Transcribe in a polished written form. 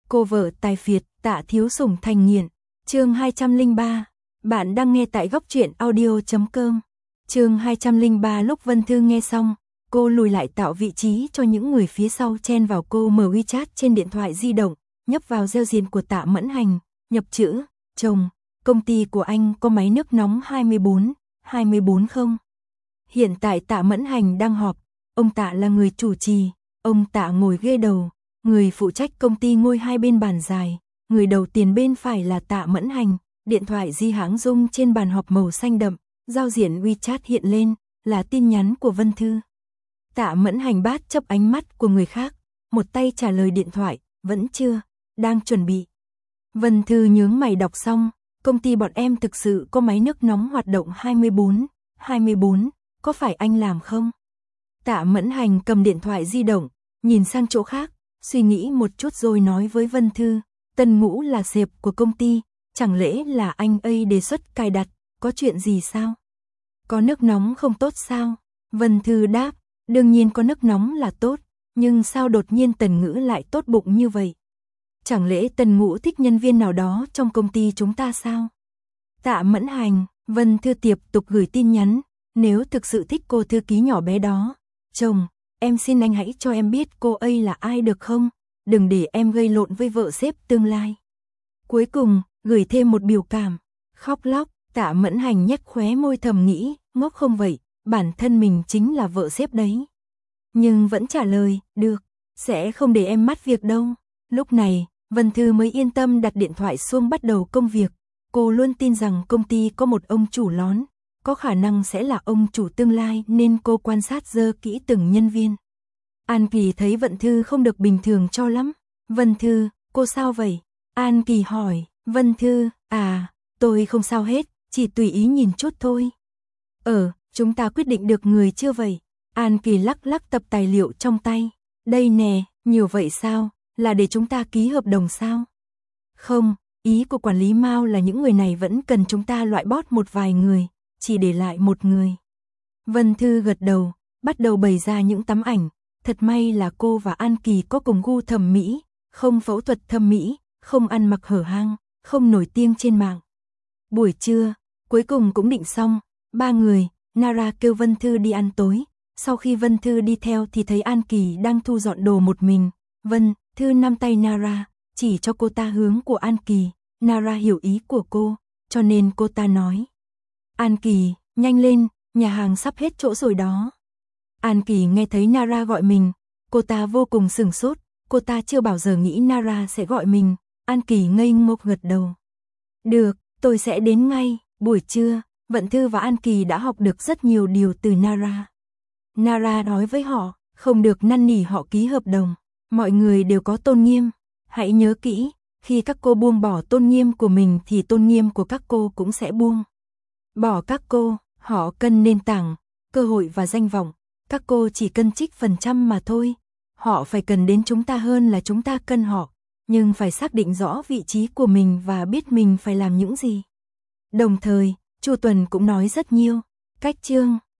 Cô vợ tài phiệt, Tạ Thiếu Sủng thành nghiện. Chương 203. Bạn đang nghe tại góc truyện audio.com. Chương 203. Lúc Vân Thư nghe xong, cô lùi lại tạo vị trí cho những người phía sau chen vào. Cô mở WeChat trên điện thoại di động, nhấp vào reo riêng của Tạ Mẫn Hành, nhập chữ: "Chồng, công ty của anh có máy nước nóng 24 không?" Hiện tại Tạ Mẫn Hành đang họp, ông Tạ là người chủ trì, ông Tạ ngồi ghê đầu, người phụ trách công ty ngồi hai bên bàn dài, người đầu tiền bên phải là Tạ Mẫn Hành, điện thoại di hãng rung trên bàn họp màu xanh đậm, giao diện WeChat hiện lên, là tin nhắn của Vân Thư. Tạ Mẫn Hành bắt chấp ánh mắt của người khác, một tay trả lời điện thoại: "Vẫn chưa, đang chuẩn bị." Vân Thư nhướng mày đọc xong: "Công ty bọn em thực sự có máy nước nóng hoạt động 24, có phải anh làm không?" Tạ Mẫn Hành cầm điện thoại di động, nhìn sang chỗ khác, suy nghĩ một chút rồi nói với Vân Thư: "Tân Ngũ là sếp của công ty, chẳng lẽ là anh ấy đề xuất cài đặt, có chuyện gì sao? Có nước nóng không tốt sao?" Vân Thư đáp: "Đương nhiên có nước nóng là tốt, nhưng sao đột nhiên Tần Ngữ lại tốt bụng như vậy? Chẳng lẽ Tần Ngũ thích nhân viên nào đó trong công ty chúng ta sao?" Tạ Mẫn Hành, Vân Thư tiếp tục gửi tin nhắn: "Nếu thực sự thích cô thư ký nhỏ bé đó, chồng, em xin anh hãy cho em biết cô ấy là ai được không? Đừng để em gây lộn với vợ sếp tương lai." Cuối cùng, gửi thêm một biểu cảm, khóc lóc. Tạ Mẫn Hành nhếch khóe môi thầm nghĩ, ngốc không vậy, bản thân mình chính là vợ sếp đấy. Nhưng vẫn trả lời: "Được, sẽ không để em mất việc đâu." Lúc này, Vân Thư mới yên tâm đặt điện thoại xuống bắt đầu công việc. Cô luôn tin rằng công ty có một ông chủ lón, có khả năng sẽ là ông chủ tương lai nên cô quan sát dơ kỹ từng nhân viên. An Kỳ thấy Vân Thư không được bình thường cho lắm. "Vân Thư, cô sao vậy?" An Kỳ hỏi. Vân Thư: "Tôi không sao hết, chỉ tùy ý nhìn chút thôi." Chúng ta quyết định được người chưa vậy?" An Kỳ lắc lắc tập tài liệu trong tay. "Đây nè, nhiều vậy sao, là để chúng ta ký hợp đồng sao?" "Không, ý của quản lý Mao là những người này vẫn cần chúng ta loại bót một vài người, chỉ để lại một người." Vân Thư gật đầu, bắt đầu bày ra những tấm ảnh. Thật may là cô và An Kỳ có cùng gu thẩm mỹ, không phẫu thuật thẩm mỹ, không ăn mặc hở hang, không nổi tiếng trên mạng. Buổi trưa, cuối cùng cũng định xong, ba người. Nara kêu Vân Thư đi ăn tối. Sau khi Vân Thư đi theo thì thấy An Kỳ đang thu dọn đồ một mình. Vân Thư nắm tay Nara, chỉ cho cô ta hướng của An Kỳ. Nara hiểu ý của cô, cho nên cô ta nói: "An Kỳ, nhanh lên, nhà hàng sắp hết chỗ rồi đó." An Kỳ nghe thấy Nara gọi mình, cô ta vô cùng sửng sốt, cô ta chưa bao giờ nghĩ Nara sẽ gọi mình. An Kỳ ngây ngốc gật đầu. "Được, tôi sẽ đến ngay." Buổi trưa, Vân Thư và An Kỳ đã học được rất nhiều điều từ Nara. Nara nói với họ, không được năn nỉ họ ký hợp đồng, mọi người đều có tôn nghiêm. Hãy nhớ kỹ, khi các cô buông bỏ tôn nghiêm của mình thì tôn nghiêm của các cô cũng sẽ buông bỏ các cô. Họ cần nền tảng, cơ hội và danh vọng, các cô chỉ cần trích phần trăm mà thôi. Họ phải cần đến chúng ta hơn là chúng ta cần họ, nhưng phải xác định rõ vị trí của mình và biết mình phải làm những gì. Đồng thời, Chu Tuần cũng nói rất nhiều cách chương.